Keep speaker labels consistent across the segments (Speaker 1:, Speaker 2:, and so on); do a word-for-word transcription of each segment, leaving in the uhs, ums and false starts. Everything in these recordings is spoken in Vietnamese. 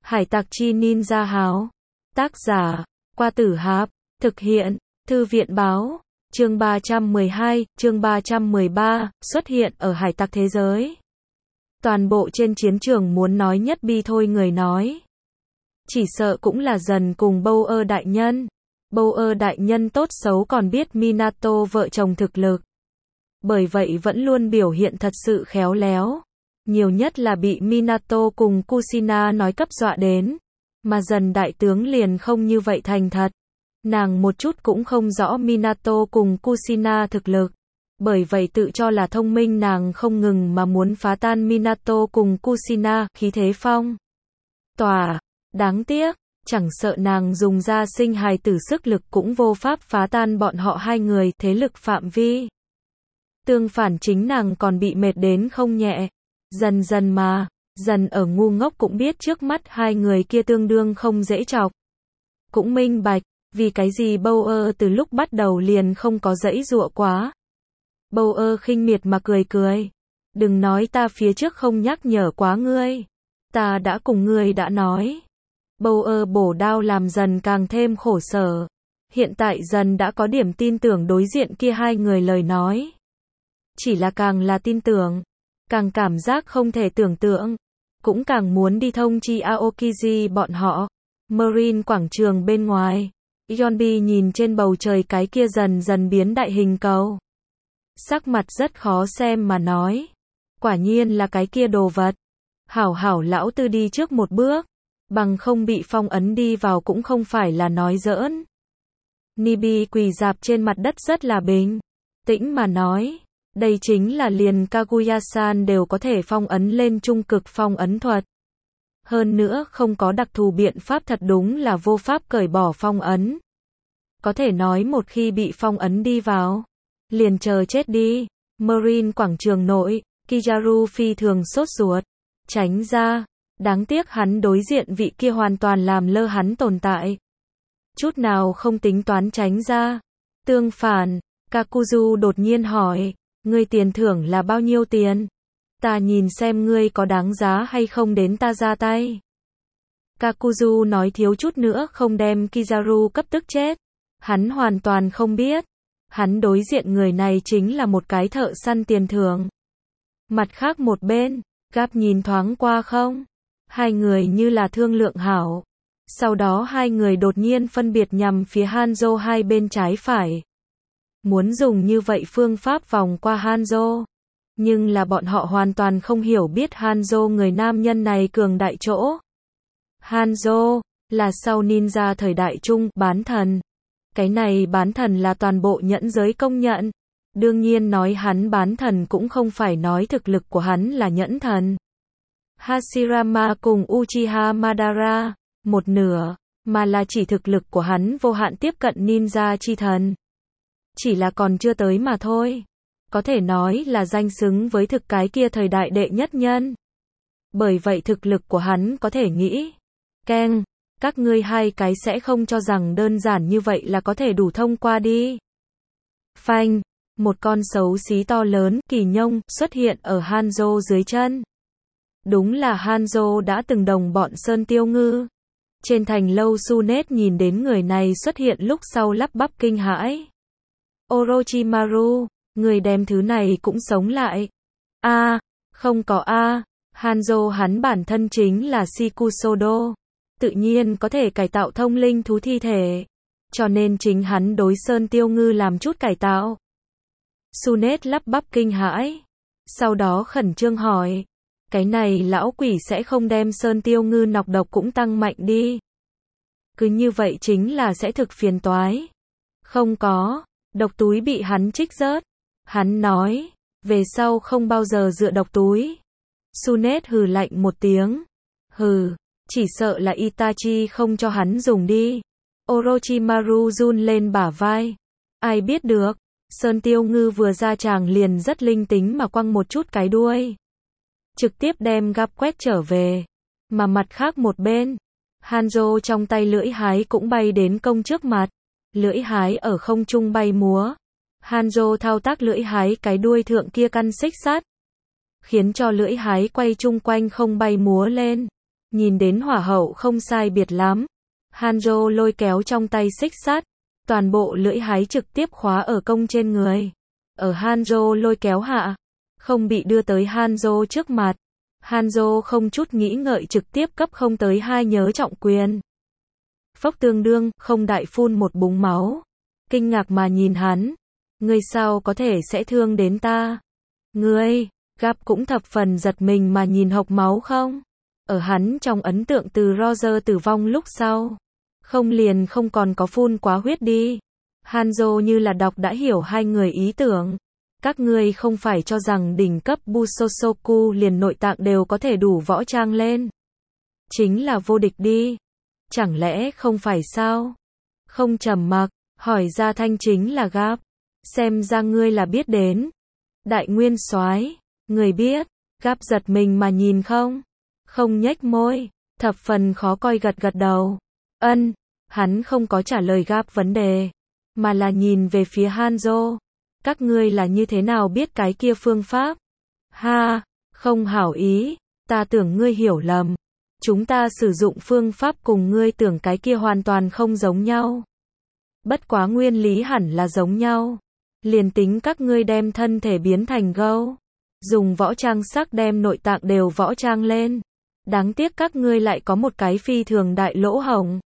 Speaker 1: Hải tặc chi ninja háo. Tác giả, Qua Tử Hạp. Thực hiện, Thư viện báo. Chương ba trăm mười hai, chương ba trăm mười ba, xuất hiện ở hải tặc thế giới. Toàn bộ trên chiến trường muốn nói nhất bi thôi người nói. Chỉ sợ cũng là dần cùng Bauer đại nhân. Bauer đại nhân tốt xấu còn biết Minato vợ chồng thực lực. Bởi vậy vẫn luôn biểu hiện thật sự khéo léo. Nhiều nhất là bị Minato cùng Kushina nói cấp dọa đến. Mà dần đại tướng liền không như vậy thành thật. Nàng một chút cũng không rõ Minato cùng Kushina thực lực. Bởi vậy tự cho là thông minh nàng không ngừng mà muốn phá tan Minato cùng Kushina, khí thế phong tỏa. Đáng tiếc, chẳng sợ nàng dùng ra sinh hài tử sức lực cũng vô pháp phá tan bọn họ hai người thế lực phạm vi. Tương phản chính nàng còn bị mệt đến không nhẹ. Dần dần mà, dần ở ngu ngốc cũng biết trước mắt hai người kia tương đương không dễ chọc. Cũng minh bạch, vì cái gì Bauer từ lúc bắt đầu liền không có dãy dụa quá. Bauer khinh miệt mà cười cười. Đừng nói ta phía trước không nhắc nhở quá ngươi. Ta đã cùng ngươi đã nói. Bauer bổ đao làm dần càng thêm khổ sở. Hiện tại dần đã có điểm tin tưởng đối diện kia hai người lời nói. Chỉ là càng là tin tưởng, càng cảm giác không thể tưởng tượng. Cũng càng muốn đi thông chi Aokiji bọn họ. Marine quảng trường bên ngoài. Yonbi nhìn trên bầu trời cái kia dần dần biến đại hình cầu. Sắc mặt rất khó xem mà nói. Quả nhiên là cái kia đồ vật. Hảo hảo lão tư đi trước một bước. Bằng không bị phong ấn đi vào cũng không phải là nói giỡn. Nibi quỳ dạp trên mặt đất rất là bình tĩnh mà nói. Đây chính là liền Kaguya-san đều có thể phong ấn lên trung cực phong ấn thuật. Hơn nữa không có đặc thù biện pháp thật đúng là vô pháp cởi bỏ phong ấn. Có thể nói một khi bị phong ấn đi vào, liền chờ chết đi. Marine quảng trường nội, Kizaru phi thường sốt ruột. Tránh ra, đáng tiếc hắn đối diện vị kia hoàn toàn làm lơ hắn tồn tại. Chút nào không tính toán tránh ra. Tương phản, Kakuzu đột nhiên hỏi, ngươi tiền thưởng là bao nhiêu tiền? Ta nhìn xem ngươi có đáng giá hay không đến ta ra tay. Kakuzu nói thiếu chút nữa không đem Kizaru cấp tức chết. Hắn hoàn toàn không biết. Hắn đối diện người này chính là một cái thợ săn tiền thưởng. Mặt khác một bên, Gap nhìn thoáng qua không? Hai người như là thương lượng hảo. Sau đó hai người đột nhiên phân biệt nhằm phía Hanzo hai bên trái phải. Muốn dùng như vậy phương pháp vòng qua Hanzo. Nhưng là bọn họ hoàn toàn không hiểu biết Hanzo người nam nhân này cường đại chỗ. Hanzo là sau ninja thời đại trung bán thần. Cái này bán thần là toàn bộ nhẫn giới công nhận. Đương nhiên nói hắn bán thần cũng không phải nói thực lực của hắn là nhẫn thần. Hashirama cùng Uchiha Madara, một nửa, mà là chỉ thực lực của hắn vô hạn tiếp cận ninja chi thần. Chỉ là còn chưa tới mà thôi. Có thể nói là danh xứng với thực cái kia thời đại đệ nhất nhân. Bởi vậy thực lực của hắn có thể nghĩ. Keng, các ngươi hai cái sẽ không cho rằng đơn giản như vậy là có thể đủ thông qua đi. Phanh, một con xấu xí to lớn, kỳ nhông, xuất hiện ở Hanzo dưới chân. Đúng là Hanzo đã từng đồng bọn Sơn Tiêu Ngư. Trên thành lâu Sunet nhìn đến người này xuất hiện lúc sau lắp bắp kinh hãi. Orochimaru, người đem thứ này cũng sống lại. A, à, không có a, à. Hanzo hắn bản thân chính là Shikusodo. Tự nhiên có thể cải tạo thông linh thú thi thể. Cho nên chính hắn đối Sơn Tiêu Ngư làm chút cải tạo. Sunet lắp bắp kinh hãi. Sau đó khẩn trương hỏi. Cái này lão quỷ sẽ không đem Sơn Tiêu Ngư nọc độc cũng tăng mạnh đi. Cứ như vậy chính là sẽ thực phiền toái. Không có, độc túi bị hắn trích rớt. Hắn nói, về sau không bao giờ dựa độc túi. Sunet hừ lạnh một tiếng. Hừ, chỉ sợ là Itachi không cho hắn dùng đi. Orochimaru run lên bả vai. Ai biết được, Sơn Tiêu Ngư vừa ra tràng liền rất linh tính mà quăng một chút cái đuôi. Trực tiếp đem Gap quét trở về. Mà mặt khác một bên, Hanzo trong tay lưỡi hái cũng bay đến công trước mặt. Lưỡi hái ở không trung bay múa. Hanzo thao tác lưỡi hái cái đuôi thượng kia căn xích sắt. Khiến cho lưỡi hái quay chung quanh không bay múa lên. Nhìn đến hỏa hậu không sai biệt lắm. Hanzo lôi kéo trong tay xích sắt, toàn bộ lưỡi hái trực tiếp khóa ở công trên người. Ở Hanzo lôi kéo hạ, không bị đưa tới Hanzo trước mặt. Hanzo không chút nghĩ ngợi trực tiếp cấp không tới hai nhớ trọng quyền. Phốc tương đương, không đại phun một búng máu. Kinh ngạc mà nhìn hắn. Ngươi sao có thể sẽ thương đến ta? Ngươi, Gap cũng thập phần giật mình mà nhìn hộc máu không? Ở hắn trong ấn tượng từ Roger tử vong lúc sau. Không liền không còn có phun quá huyết đi. Hanzo như là đọc đã hiểu hai người ý tưởng. Các ngươi không phải cho rằng đỉnh cấp Busosoku liền nội tạng đều có thể đủ võ trang lên. Chính là vô địch đi. Chẳng lẽ không phải sao? Không trầm mặc, hỏi ra thanh chính là Gap. Xem ra ngươi là biết đến. Đại nguyên soái, người biết. Gap giật mình mà nhìn không? Không nhếch môi, thập phần khó coi gật gật đầu. Ân, hắn không có trả lời Gap vấn đề, mà là nhìn về phía Hanzo. Các ngươi là như thế nào biết cái kia phương pháp? Ha, không hảo ý, ta tưởng ngươi hiểu lầm. Chúng ta sử dụng phương pháp cùng ngươi tưởng cái kia hoàn toàn không giống nhau. Bất quá nguyên lý hẳn là giống nhau. Liền tính các ngươi đem thân thể biến thành gấu, dùng võ trang sắc đem nội tạng đều võ trang lên. Đáng tiếc các ngươi lại có một cái phi thường đại lỗ hổng.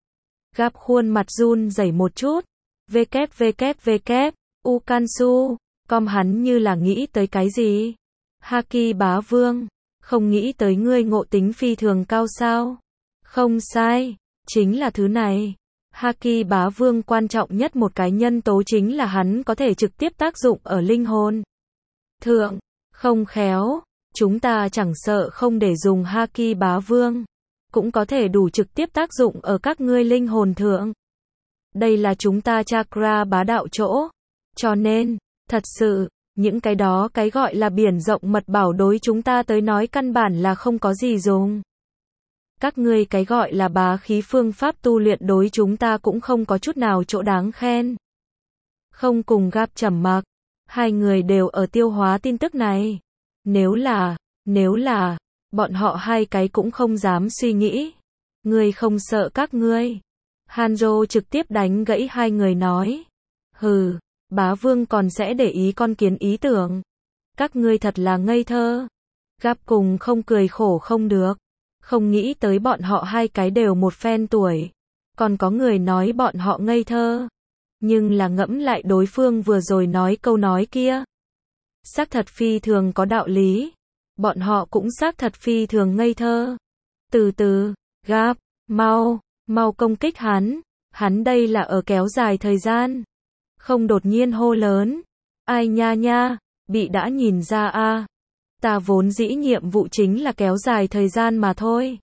Speaker 1: Gap khuôn mặt run rẩy một chút. Vkép vkép vkép, Ukansu, com hắn như là nghĩ tới cái gì? Haki bá vương, không nghĩ tới ngươi ngộ tính phi thường cao sao? Không sai, chính là thứ này. Haki bá vương quan trọng nhất một cái nhân tố chính là hắn có thể trực tiếp tác dụng ở linh hồn. Thượng, không khéo, chúng ta chẳng sợ không để dùng Haki bá vương, cũng có thể đủ trực tiếp tác dụng ở các ngươi linh hồn thượng. Đây là chúng ta chakra bá đạo chỗ. Cho nên, thật sự, những cái đó cái gọi là biển rộng mật bảo đối chúng ta tới nói căn bản là không có gì dùng. Các ngươi cái gọi là bá khí phương pháp tu luyện đối chúng ta cũng không có chút nào chỗ đáng khen. Không cùng Gap trầm mặc, hai người đều ở tiêu hóa tin tức này. Nếu là, nếu là, bọn họ hai cái cũng không dám suy nghĩ. Ngươi không sợ các ngươi. Hanzo trực tiếp đánh gãy hai người nói. Hừ, bá vương còn sẽ để ý con kiến ý tưởng. Các ngươi thật là ngây thơ. Gap cùng không cười khổ không được. Không nghĩ tới bọn họ hai cái đều một phen tuổi. Còn có người nói bọn họ ngây thơ. Nhưng là ngẫm lại đối phương vừa rồi nói câu nói kia. Xác thật phi thường có đạo lý. Bọn họ cũng xác thật phi thường ngây thơ. Từ từ, Gap, mau, mau công kích hắn. Hắn đây là ở kéo dài thời gian. Không đột nhiên hô lớn. Ai nha nha, bị đã nhìn ra a. À. Ta vốn dĩ nhiệm vụ chính là kéo dài thời gian mà thôi.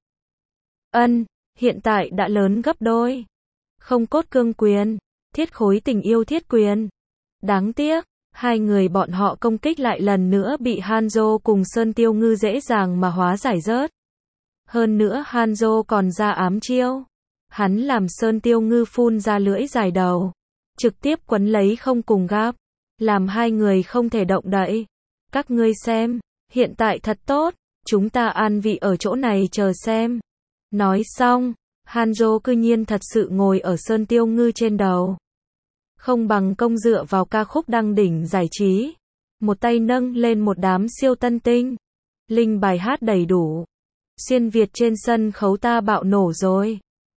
Speaker 1: Ân, hiện tại đã lớn gấp đôi. Không cốt cương quyền, thiết khối tình yêu thiết quyền. Đáng tiếc, hai người bọn họ công kích lại lần nữa bị Hanzo cùng Sơn Tiêu Ngư dễ dàng mà hóa giải rớt. Hơn nữa Hanzo còn ra ám chiêu. Hắn làm Sơn Tiêu Ngư phun ra lưỡi dài đầu. Trực tiếp quấn lấy không cùng Gap. Làm hai người không thể động đậy. Các ngươi xem, hiện tại thật tốt. Chúng ta an vị ở chỗ này chờ xem. Nói xong, Hanzo cư nhiên thật sự ngồi ở Sơn Tiêu Ngư trên đầu. Không bằng công dựa vào ca khúc đăng đỉnh giải trí. Một tay nâng lên một đám siêu tân tinh. Linh bài hát đầy đủ. Xuyên Việt trên sân khấu ta bạo nổ rồi.